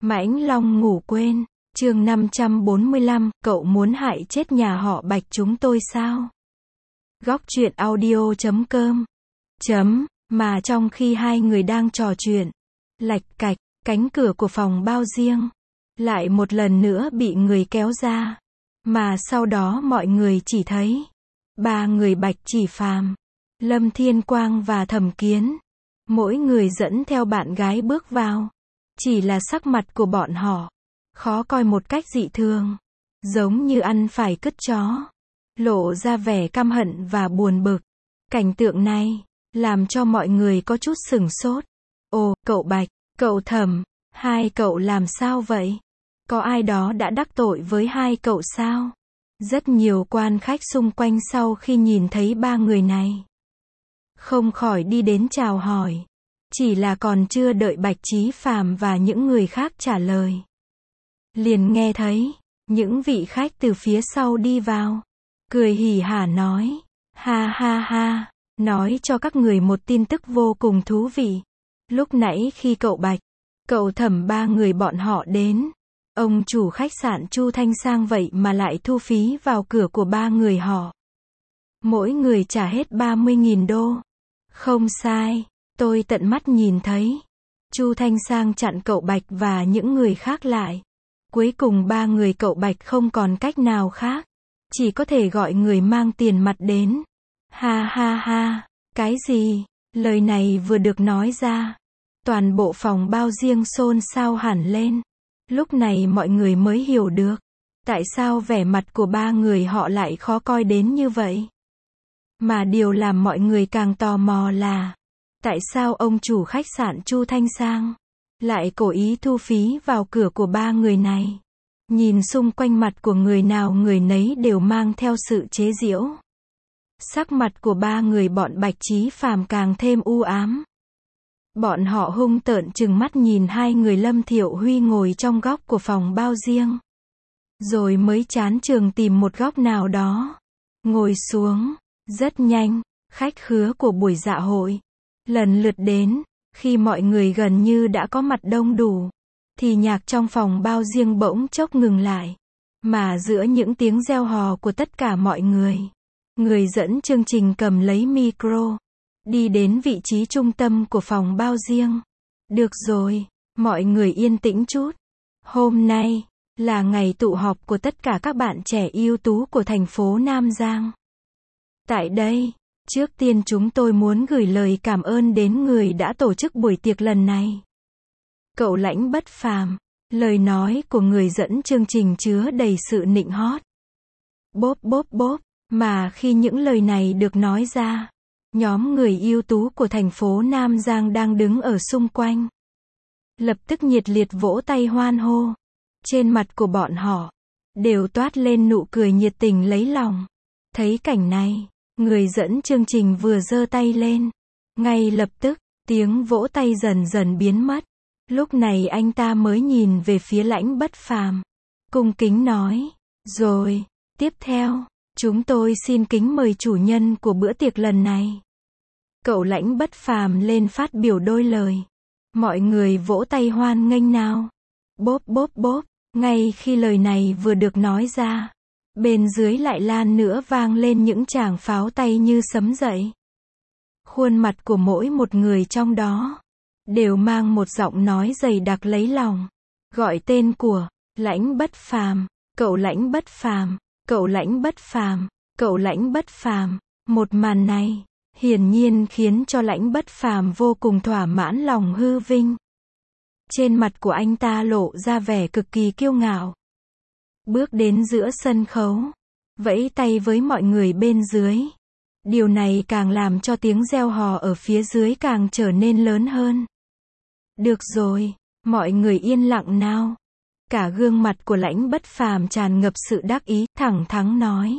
Mãnh Long ngủ quên. Chương 545, cậu muốn hại chết nhà họ Bạch chúng tôi sao? Góc truyện audio.com. Mà trong khi hai người đang trò chuyện, lạch cạch, cánh cửa của phòng bao riêng lại một lần nữa bị người kéo ra. Mà sau đó mọi người chỉ thấy ba người Bạch Chỉ Phàm, Lâm Thiên Quang và Thẩm Kiến, mỗi người dẫn theo bạn gái bước vào. Chỉ là sắc mặt của bọn họ khó coi một cách dị thường, giống như ăn phải cứt chó, lộ ra vẻ căm hận và buồn bực. Cảnh tượng này làm cho mọi người có chút sửng sốt. Ồ, cậu Bạch, cậu Thẩm, hai cậu làm sao vậy? Có ai đó đã đắc tội với hai cậu sao? Rất nhiều quan khách xung quanh sau khi nhìn thấy ba người này, không khỏi đi đến chào hỏi. Chỉ là còn chưa đợi Bạch Chí Phàm và những người khác trả lời, liền nghe thấy những vị khách từ phía sau đi vào, cười hỉ hả nói, ha ha ha, nói cho các người một tin tức vô cùng thú vị. Lúc nãy khi cậu Bạch, cậu Thẩm ba người bọn họ đến, ông chủ khách sạn Chu Thanh Sang vậy mà lại thu phí vào cửa của ba người họ. Mỗi người trả hết 30.000 đô. Không sai, tôi tận mắt nhìn thấy. Chu Thanh Sang chặn cậu Bạch và những người khác lại. Cuối cùng ba người cậu Bạch không còn cách nào khác, chỉ có thể gọi người mang tiền mặt đến. Ha ha ha, cái gì? Lời này vừa được nói ra, toàn bộ phòng bao riêng xôn xao hẳn lên. Lúc này mọi người mới hiểu được tại sao vẻ mặt của ba người họ lại khó coi đến như vậy. Mà điều làm mọi người càng tò mò là tại sao ông chủ khách sạn Chu Thanh Sang lại cố ý thu phí vào cửa của ba người này. Nhìn xung quanh mặt của người nào người nấy đều mang theo sự chế giễu. Sắc mặt của ba người bọn Bạch Chí Phàm càng thêm u ám. Bọn họ hung tợn trừng mắt nhìn hai người Lâm Thiệu Huy ngồi trong góc của phòng bao riêng. Rồi mới chán chường tìm một góc nào đó, ngồi xuống. Rất nhanh, khách khứa của buổi dạ hội lần lượt đến. Khi mọi người gần như đã có mặt đông đủ, thì nhạc trong phòng bao riêng bỗng chốc ngừng lại. Mà giữa những tiếng reo hò của tất cả mọi người, người dẫn chương trình cầm lấy micro, đi đến vị trí trung tâm của phòng bao riêng. Được rồi, mọi người yên tĩnh chút. Hôm nay là ngày tụ họp của tất cả các bạn trẻ ưu tú của thành phố Nam Giang. Tại đây, trước tiên chúng tôi muốn gửi lời cảm ơn đến người đã tổ chức buổi tiệc lần này. Cậu Lãnh Bất Phàm. Lời nói của người dẫn chương trình chứa đầy sự nịnh hót. Bốp bốp bốp. Mà khi những lời này được nói ra, nhóm người ưu tú của thành phố Nam Giang đang đứng ở xung quanh lập tức nhiệt liệt vỗ tay hoan hô. Trên mặt của bọn họ đều toát lên nụ cười nhiệt tình lấy lòng. Thấy cảnh này, người dẫn chương trình vừa giơ tay lên, ngay lập tức tiếng vỗ tay dần dần biến mất. Lúc này anh ta mới nhìn về phía Lãnh Bất Phàm, cung kính nói, rồi, tiếp theo, chúng tôi xin kính mời chủ nhân của bữa tiệc lần này. Cậu Lãnh Bất Phàm lên phát biểu đôi lời. Mọi người vỗ tay hoan nghênh nào. Bốp bốp bốp. Ngay khi lời này vừa được nói ra, bên dưới lại lan nữa vang lên những tràng pháo tay như sấm dậy. Khuôn mặt của mỗi một người trong đó đều mang một giọng nói dày đặc lấy lòng, gọi tên của Lãnh Bất Phàm, cậu Lãnh Bất Phàm, cậu Lãnh Bất Phàm, cậu Lãnh Bất Phàm. Một màn này hiển nhiên khiến cho Lãnh Bất Phàm vô cùng thỏa mãn lòng hư vinh. Trên mặt của anh ta lộ ra vẻ cực kỳ kiêu ngạo. Bước đến giữa sân khấu, vẫy tay với mọi người bên dưới. Điều này càng làm cho tiếng reo hò ở phía dưới càng trở nên lớn hơn. Được rồi, mọi người yên lặng nào. Cả gương mặt của Lãnh Bất Phàm tràn ngập sự đắc ý, thẳng thắn nói.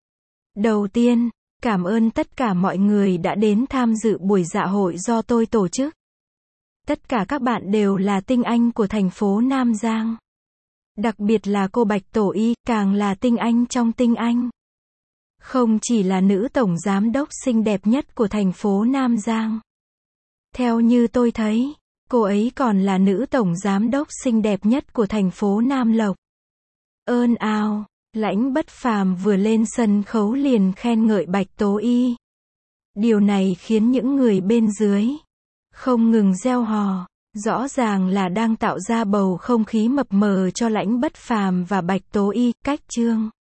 Đầu tiên, cảm ơn tất cả mọi người đã đến tham dự buổi dạ hội do tôi tổ chức. Tất cả các bạn đều là tinh anh của thành phố Nam Giang. Đặc biệt là cô Bạch Tổ Y, càng là tinh anh trong tinh anh. Không chỉ là nữ tổng giám đốc xinh đẹp nhất của thành phố Nam Giang. Theo như tôi thấy, Cô ấy còn là nữ tổng giám đốc xinh đẹp nhất của thành phố Nam Lộc. Ơn ao, Lãnh Bất Phàm vừa lên sân khấu liền khen ngợi Bạch Tố Y. Điều này khiến những người bên dưới không ngừng reo hò, rõ ràng là đang tạo ra bầu không khí mập mờ cho Lãnh Bất Phàm và Bạch Tố Y. Cách chương